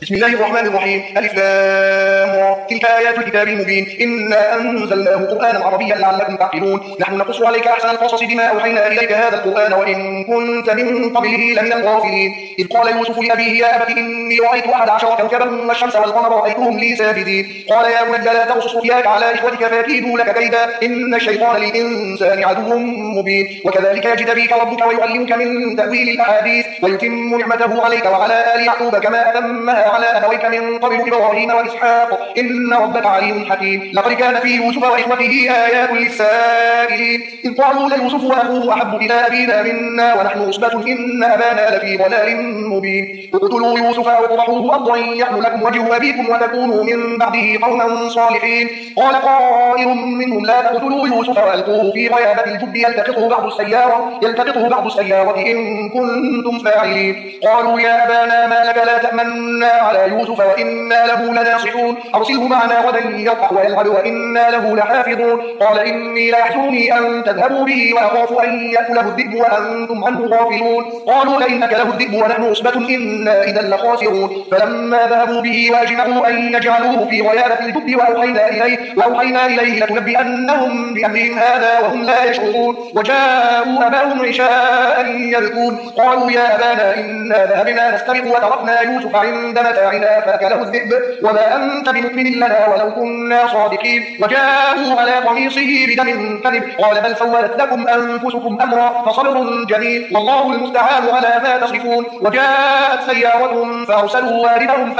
بسم الله الرحمن الرحيم. ألف لام را. تلك آيات الكتاب المبين. إنا أنزلناه قرآنا عربيا لعلكم تعقلون. نحن نقص عليك أحسن القصص بما أوحينا إليك هذا القرآن وإن كنت من قبله لمن الغافلين. إذ قال يوسف لأبيه يا أبت إني رأيت 11 كوكبا والشمس والقمر رأيتهم لي ساجدين. قال يا بني لا تقصص رؤياك على إخوتك فيكيدوا لك كيدا إن الشيطان للإنسان عدو مبين. وكذلك يجتبيك ربك ويعلمك من تأويل الأحاديث ويتم نعمته عليك وعلى آل يعقوب كما أتمها على أبويك من قبل إبراهيم وإسحاق إن ربك عليم حكيم. لقد كان في يوسف وإخوته آيات للسائلين إذ قالوا ليوسف وأخوه أحب إلى أبينا منا ونحن عصبة إن أبانا لفي ضلال مبين. اقتلوا يوسف أو اطرحوه أرضا يخل لكم وجه أبيكم وتكونوا من بعده قوما صالحين. قال قائل منهم لا تقتلوا يوسف وألقوه في غيابة الجب يلتقطه بعض السيارة إن كنتم فاعلين. قالوا يا أبانا ما لك لا تأمنا على يوسف وإنا له لناصحون أرسله معنا غدا يرتع ويلعب وإنا له لحافظون. قال إني ليحزنني أن تذهبوا به وأخاف أن يأكله الذئب وأنتم عنه غافلون. قالوا لئن أكله الذئب ونحن عصبة إنا إذا لخاسرون. فلما ذهبوا به وأجمعوا أن يجعلوه في غيابة الجب وأوحينا إليه لتنبئنهم بأمرهم هذا وهم لا يشعرون. وجاءوا أباهم عشاء يبكون. قالوا يا أبانا إنا ذهبنا نستبق وتركنا يوسف عند متاعنا فأكله الذئب وما أنت بمؤمن لنا ولو كنا صادقين. وجاءوا على قميصه بدم كذب قال بل سولت لكم أنفسكم أمرا فصبر جميل والله المستعان على ما تصفون. وجاءت سيارة فأرسلوا واردهم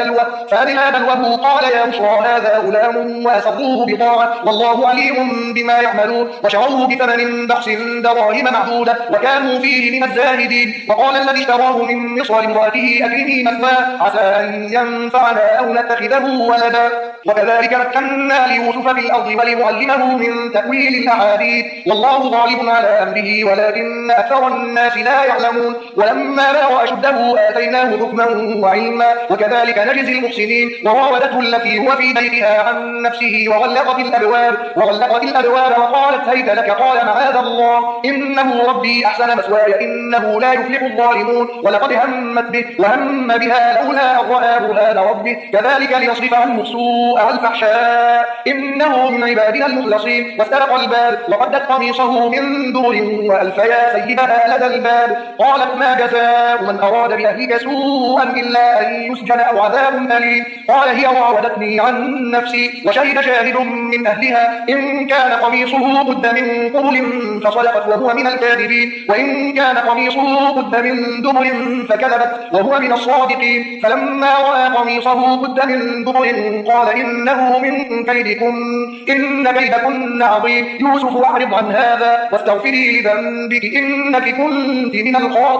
فأدلى دلوه قال يا بشرى هذا غلام وأسروه بضاعة والله عليم بما يعملون. وشروه بثمن بخس دراهم معدودة وكانوا فيه من الزاهدين. وقال الذي اشتراه من مصر لامرأته أكرمي مثواه عسى أن ينفعنا أو نتخذه ولدا. وكذلك مكنا ليوسف في الأرض ولنعلمه من تأويل الأحاديث والله غالب على أمره ولكن أكثر الناس لا يعلمون. ولما بلغ أشده آتيناه حكما وعلما وكذلك نجزي المحسنين. وراودته التي هو في بيتها عن نفسه وغلقت الأبواب وقالت هيت لك قال معاذ الله إنه ربي أحسن مثواي إنه لا يفلح الظالمون. ولقد همت به وهم بها لولا أن رأى برهان ربه كذلك لنصرف عنه السوء والفحشاء إنه من عبادنا المخلصين. واستبق الباب وقدت قميصه من دبر وألف يا سيدها لدى الباب. قالت ما جزاء من أراد بأهلك سوءا إلا أن يسجن أو عذاب أليم. قال هي راودتني عن نفسي وشهد شاهد من أهلها إن كان قميصه قد من قبل فصدقت وهو من الكاذبين وإن كان قميصه قد من دبر فكذبت وهو من الصادقين. فلما رأى قميصه قد من دبر قال إنه من كيدكم إن كيدكن عظيم. يوسف أعرض عن هذا واستغفري لذنبك إنك كنت من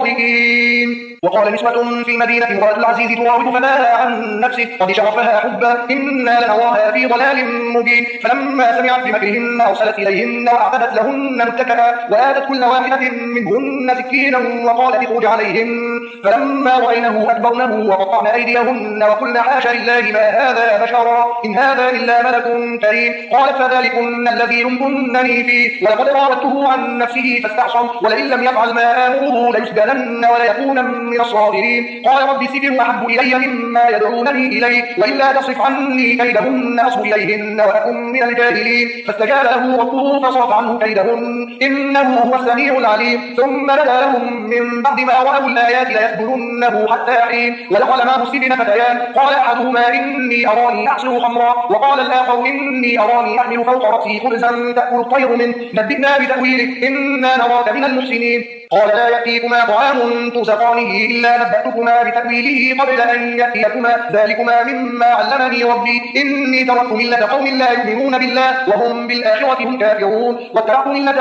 الخاطئين. وقال نسوة في مدينة امرأة العزيز تراود فتاها عن نفسه قد شغفها حبا إنا لنراها في ضلال مبين. فلما سمعت بمكرهن أرسلت إليهن وأعتدت لهن متكئا وآتت كل واحدة منهن سكينا وقالت اخرج عليهن. فلما رأينه أكبرنه وقطعن أيديهن وقلن حاشا لله ما هذا بشرا إن هذا إلا ملك كريم. قالت فذلكن الذي لمتنني فيه ولقد راودته عن نفسه فاستعصم ولئن لم يفعل ما آمره ليسجنن وليكون من الصاغرين. قال رب السجن أحب إلي مما يدعونني إليه وإلا تصرف عني كيدهن أصب إليهن وأكن من الجاهلين. فاستجاب له ربه فصرف عنه كيدهن إنه هو السميع العليم. ثم بدا لهم من بعد ما رأوا الآيات ليسجننه حتى حين. ودخل معه السجن فتيان قال أحدهما إني أراني أعصر خمرا وقال الآخر إني أراني أحمل فوق رأسي خبزا تأكل الطير منه نبئنا بتأويله إنا نراك من المحسنين. قال لا يأتيكما طعام ترزقانه إلا نبأتكما بتأويله قبل أن يأتيكما ذلكما مما علمني ربي إني تركت ملة قوم لا يؤمنون بالله وهم بالآخرة هم كافرون واتبعت ملة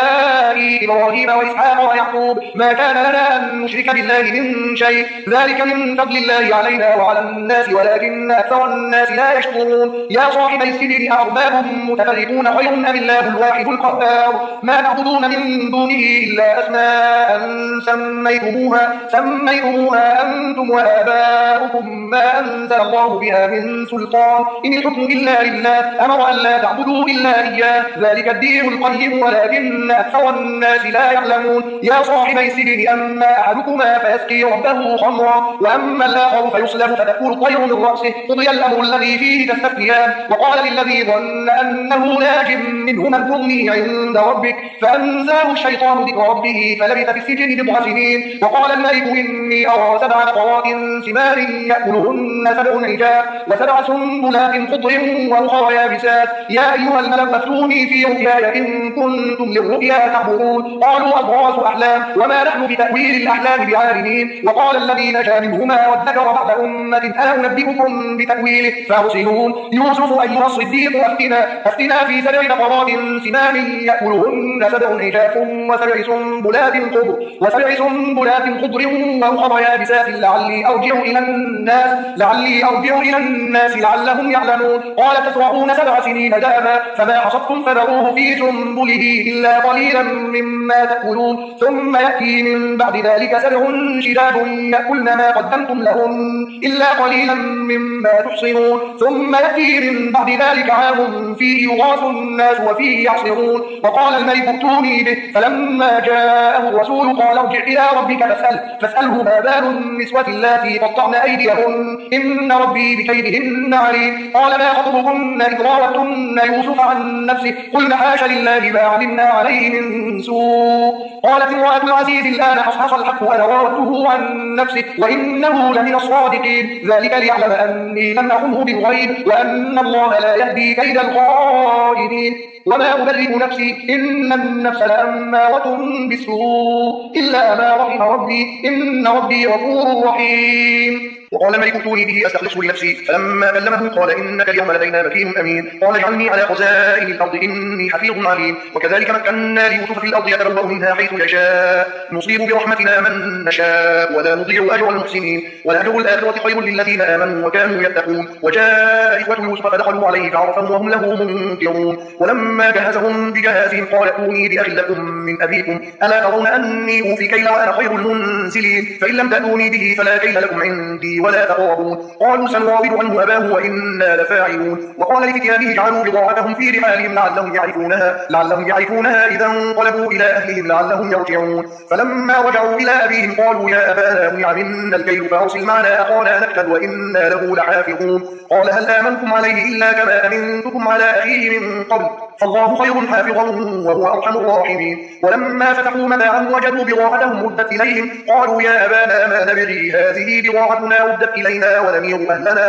آبائي إبراهيم وإسحاق ويعقوب ما كان لنا أن نشرك بالله من شيء ذلك من فضل الله علينا وعلى الناس ولكن أكثر الناس لا يشكرون. يا صاحب السجن أأرباب متفرقون خير أم الله الواحد القهار ما تعبدون من دونه إلا أسماء أسماء سميتموها أنتم وآباؤكم ما أنزل الله بها من سلطان، إن الحكم إلا لله أمر أن لا تعبدوا إلا إياه، ذلك الدين القيم ولكن أكثر الناس لا يعلمون. يا صاحبي السجن أما أحدكما فيسقي ربه خمرا وأما الآخر فيصلب فتأكل الطير من رأسه، قضي الأمر الذي فيه تستفتيان. وقال للذي ظن أنه ناج منهما اذكرني عند ربك فأنزاه الشيطان ذكر ربه فلبث في السجن بضع سنين. وقال الملك إني أرى 7 بقرات سمان يأكلهن 7 عجاف و7 سنبلات خضر وأخرى يابسات، يا أيها الملأ أفتوني في رؤياي إن كنتم للرؤيا تعبرون. قالوا أضغاث أحلام وما نحن بتأويل الأحلام بعالمين. وقال الذي نجا منهما وادكر بعد أمة أنا أنبئكم بتأويله فأرسلون. يوسف أيها الصديق أفتنا في 7 بقرات سمان يأكلهن 7 عجاف و7 سنبلات خضر وأخرى يابسات لعلي أرجع إلى الناس لعلهم يعلمون. قال تزرعون 7 سنين دابا فما حصدتم فذروه في سنبله إلا قليلا مما تأكلون، ثم يأتي من بعد ذلك 7 شداد يأكلن ما قدمتم لهم إلا قليلا مما تحصنون، ثم يأتي من بعد ذلك عام فيه يغاث الناس وفيه يعصرون. وقال الملك ائتوني به فلما جاءه الرسول قال ارجع إلى ربك فاسأله ما بال النسوة اللاتي قطعن أيديهن إن ربي بكيدهن عليم. قال ما خطبكن إذ راوتن يوسف عن نفسه قلن حاش لله ما علمنا عليه من سوء. قالت امرأة العزيز الآن حصحص الحق أنا راودته عن نفسه وإنه لمن الصادقين، ذلك ليعلم أني لم أخنه بالغيب وأن الله لا يهدي كيد الخائنين. وما أبرئ نفسي إن النفس لأمارة بالسوء إلا ما رحم ربي إن ربي غفور رحيم. وقال الملك ائتوني به أستخلصه لنفسي فلما كلمه قال إنك اليوم لدينا مكين أمين. قال اجعلني على خزائن الأرض إني حفيظ عليم. وكذلك مكنا ليوسف في الأرض يتبوأ منها حيث يشاء نصيب برحمتنا من نشاء ولا نضيع أجر المحسنين ولأجر الآخرة خير للذين آمنوا وكانوا يتقون. وجاء إخوة يوسف فدخلوا عليه فعرفهم وهم له منكرون. ولما جهزهم بجهازهم قال ائتوني بأخ لكم من أبيكم ألا ترون أني أوفي الكيل وأنا خير المنزلين فإن لم تأتوني به فلا كيل لكم عندي ولا تقربون. قالوا سنراود عنه أباه وإنا لفاعلون. وقال لفتيانه اجعلوا بضاعتهم في رحالهم لعلهم يعرفونها إذا انقلبوا إلى أهلهم لعلهم يرجعون. فلما رجعوا إلى أبيهم قالوا يا أبانا منع منا الكيل فأرسل معنا أخانا نكتل وإنا له لحافظون. قال هل آمنتم عليه إلا كما أمنتكم على أخيه من قبل فالله خير حافظا وهو أرحم الراحمين. ولما فتحوا متاعهم وجدوا بضاعتهم ردت إليهم قالوا يا أبانا ما نبغي هذه بضاعتنا ردت إلينا ونمير أهلنا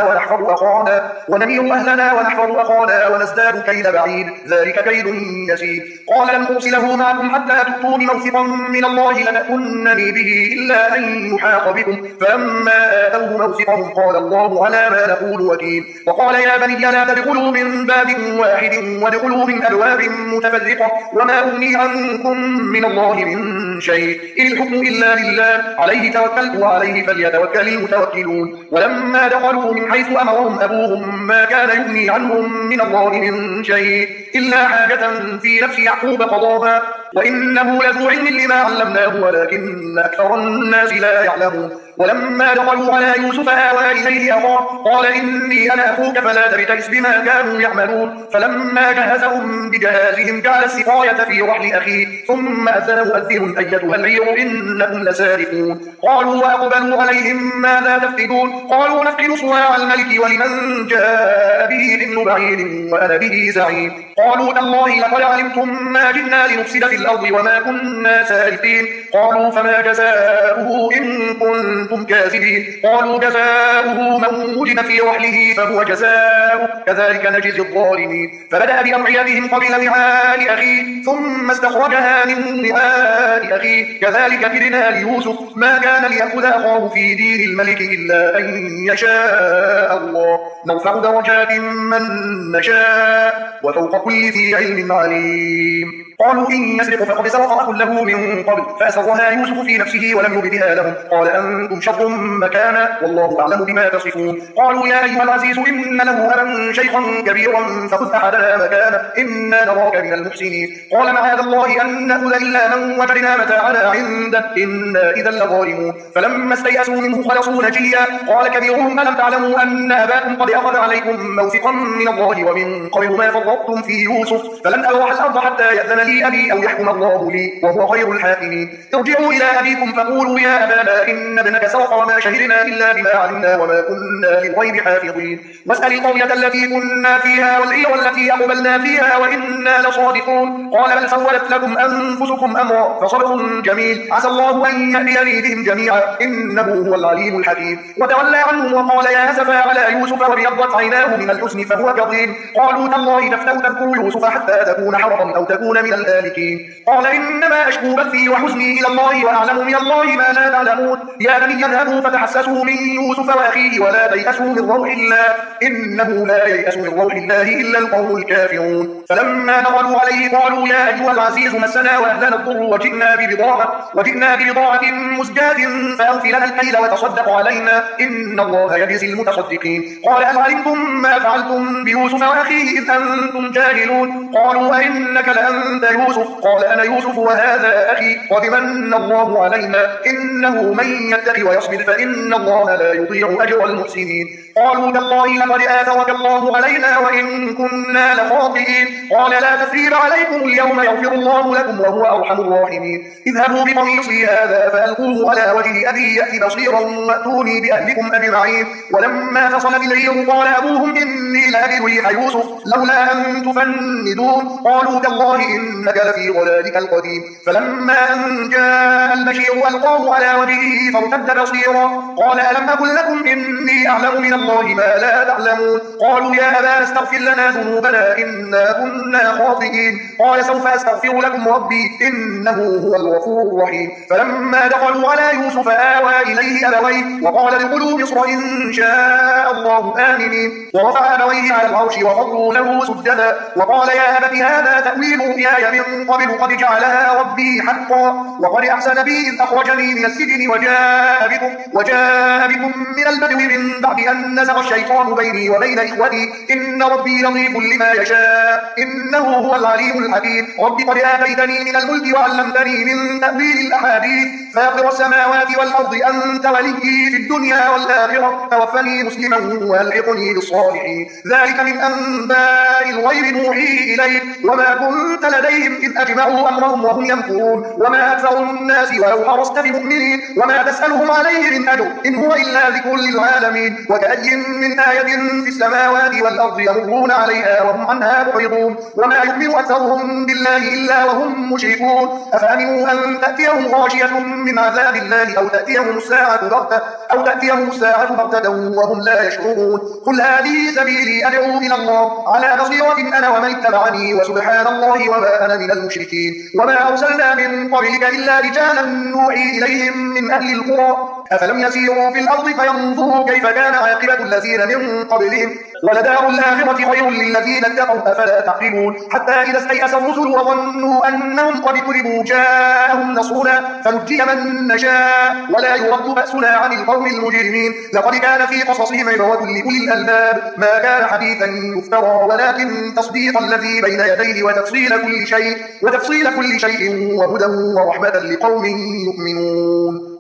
ونحفظ أخانا ونزداد كيل بعيد ذلك كيد يسير. قال لن أرسله معكم حتى تؤتون موثقا من الله لتأتونني به إلا أن يحاق بكم فلما آتوه موثقهم قال الله على ما نقول وكيل. وقال يا بني لا تدخلوا من باب واحد وادخلوا من أبواب متفرقة وما أغني عنكم من الله من شيء إن الحكم إلا لله عليه توكلت وعليه فليتوكل المتوكلون. ولما دخلوا من حيث أمرهم أبوهم ما كان يغني عنهم من الله من شيء إلا حاجة في نفس يعقوب قضاها وإنه لذو علم لما علمناه ولكن أكثر الناس لا يعلمون. ولما دخلوا على يوسف آوى إليه أخاه قال إني أنا أخوك فلا تبتئس بما كانوا يعملون. فلما جهزهم بجهازهم جعل السقاية في رحل أخيه ثم أذن مؤذن أيتها العير إنكم لسارقون. قالوا وأقبلوا عليهم ماذا تفقدون قالوا نفقد صواع الملك ولمن جاء به ابن بعير وأنا به زعيم. قالوا تالله لقد علمتم ما جئنا لنفسد في الأرض وما كنا سارقين. قالوا فما جزاؤه إن كنتم كاذبين. قالوا جزاؤه من وجد في رحله فهو جزاؤه كذلك نجزي الظالمين. فبدأ بأوعيتهم قبل وعاء أخيه ثم استخرجها من وعاء أخيه كذلك كدنا ليوسف ما كان ليأخذ أخاه في دين الملك إلا أن يشاء الله نرفع درجات من نشاء وفوق كل ذي علم عليم. قالوا إن يسرق فقد سرق أخ له من قبل فأسرها يوسف في نفسه ولم يبدها لهم قال أنتم شر مكانا والله أعلم بما تصفون قالوا يا أيها العزيز إن له أبا شيخا كبيرا فخذ أحدنا مكانه إنا نراك من المحسنين قال معاذ الله أن نأخذ إلا من وجدنا متاعنا عنده إنا إذا لظالمون فلما استيأسوا منه خلصوا نجيا قال كبيرهم ألم تعلموا أن أباكم قد أخذ عليكم موثقا من الله ومن قبل ما فرطتم في يوسف فلن أبرح الأرض حتى يأذن لي أبي أو يحكم الله لي وهو خير الحاكمين ارجعوا إلى أبيكم فقولوا يا أبانا إن ابنك سرق وما شهدنا إلا بما علمنا وما كنا للغيب حافظين واسأل القرية التي كنا فيها والعير التي أقبلنا فيها وإنا لصادقون قال بل سولت لكم أنفسكم أمرا فصبر جميل عسى الله أن يأتيني بهم جميعا إنه هو العليم الحكيم وتولى عنهم وقال يا أسفا على يوسف وابيضت عيناه من الحزن فهو كظيم قالوا تالله تفتأ تذكر يوسف حتى تكون حرضا أو تكون من الهالكين قال إنما أشكو بثي وحزني إلى الله وأعلم من الله ما لا تعلمون يا بني اذهبوا فتحسسوا من يوسف وأخيه ولا تيأسوا من روح الله إنه لا ييأس من روح الله إلا القوم الكافرون فلما دخلوا عليه قالوا يا أيها العزيز مسنا وأهلنا الضر وجئنا ببضاعة مزجاة فأوفي لنا الكيل وتصدق علينا إن الله يجزي المتصدقين قال هل علمتم ما فعلتم بيوسف وأخيه إذ أنتم جاهلون قالوا أئنك لأنت يوسف قال أنا يوسف وهذا أخي قد من الله علينا إنه من يتق ويصبر فإن الله لا يضيع أجر المحسنين قالوا تالله لقد آثرك الله علينا وإن كنا لخاطئين قال لا تثريب عليكم اليوم يغفر الله لكم وهو أرحم الراحمين اذهبوا بقميصي هذا فألقوه على وجه أبي يأت بصيرا وأتوني بأهلكم أجمعين ولما فصلت العير قال أبوهم إني لأجد ريح يوسف لولا أن تفندون قالوا تالله إنك لفي ضلالك القديم فلما أن جاء البشير ألقاه على وجهه فارتد بصيرا قال ألم أقل لكم إني أعلم من الله ما لا تعلمون قالوا يا أبانا استغفر لنا ذنوبنا إنا كنا خاطئين قال سوف أستغفر لكم ربي إنه هو الغفور الرحيم فلما دخلوا على يوسف آوى إليه أبويه وقال ادخلوا مصر إن شاء الله آمنين ورفع أبويه على العرش وخروا له سجدا وقال يا أبت هذا تأويل رؤياي من قبل قد جعلها ربي حقا وقد أحسن بي إذ أخرجني من السجن وجاء بكم من البدو من بعد أن نزغ الشيطان بيني وبين إخوتي إن ربي لطيف لما يشاء إنه هو العليم الحكيم رب قد آتيتني من الملك وعلمتني من تأويل الأحاديث فاطر السماوات والأرض أنت وليي في الدنيا والآخرة توفني مسلما وألحقني بالصالحين ذلك من أنباء الغيب نوحيه إليك وما كنت لديهم إذ أجمعوا أمرهم وهم يمكرون وما أكثر الناس ولو حرصت بمؤمنين وما تسألهم عليه من أجر إن هو إلا ذكر للعالمين وكأي من آية في السماوات والأرض يمرون عليها وهم عنها معرضون وما يؤمن أكثرهم بالله إلا وهم مشركون أفأمنوا أن تأتيهم غاشية من عذاب الله أو تأتيهم الساعة بغتة وهم لا يشعرون قل هذه سبيلي أدعو إلى الله على بصيرة أنا ومن اتبعني وسبحان الله وما أنا من المشركين وما أرسلنا من قبلك إلا رجالا نوحي إليهم من أهل القرى أفلم يسيروا في الأرض فينظروا كيف كان عاقبة الذين من قبلهم ولدار الآخرة خير للذين اتقوا أفلا تعقلون حتى إذا استيأس الرسل وظنوا أنهم قد كذبوا جاءهم نصرنا فنجي من نشاء ولا يرد بأسنا عن القوم المجرمين لقد كان في قصصهم عبرة لأولي الألباب ما كان حديثا يفترى ولكن تصديق الذي بين يديه وتفصيل كل شيء وهدى ورحمة لقوم يؤمنون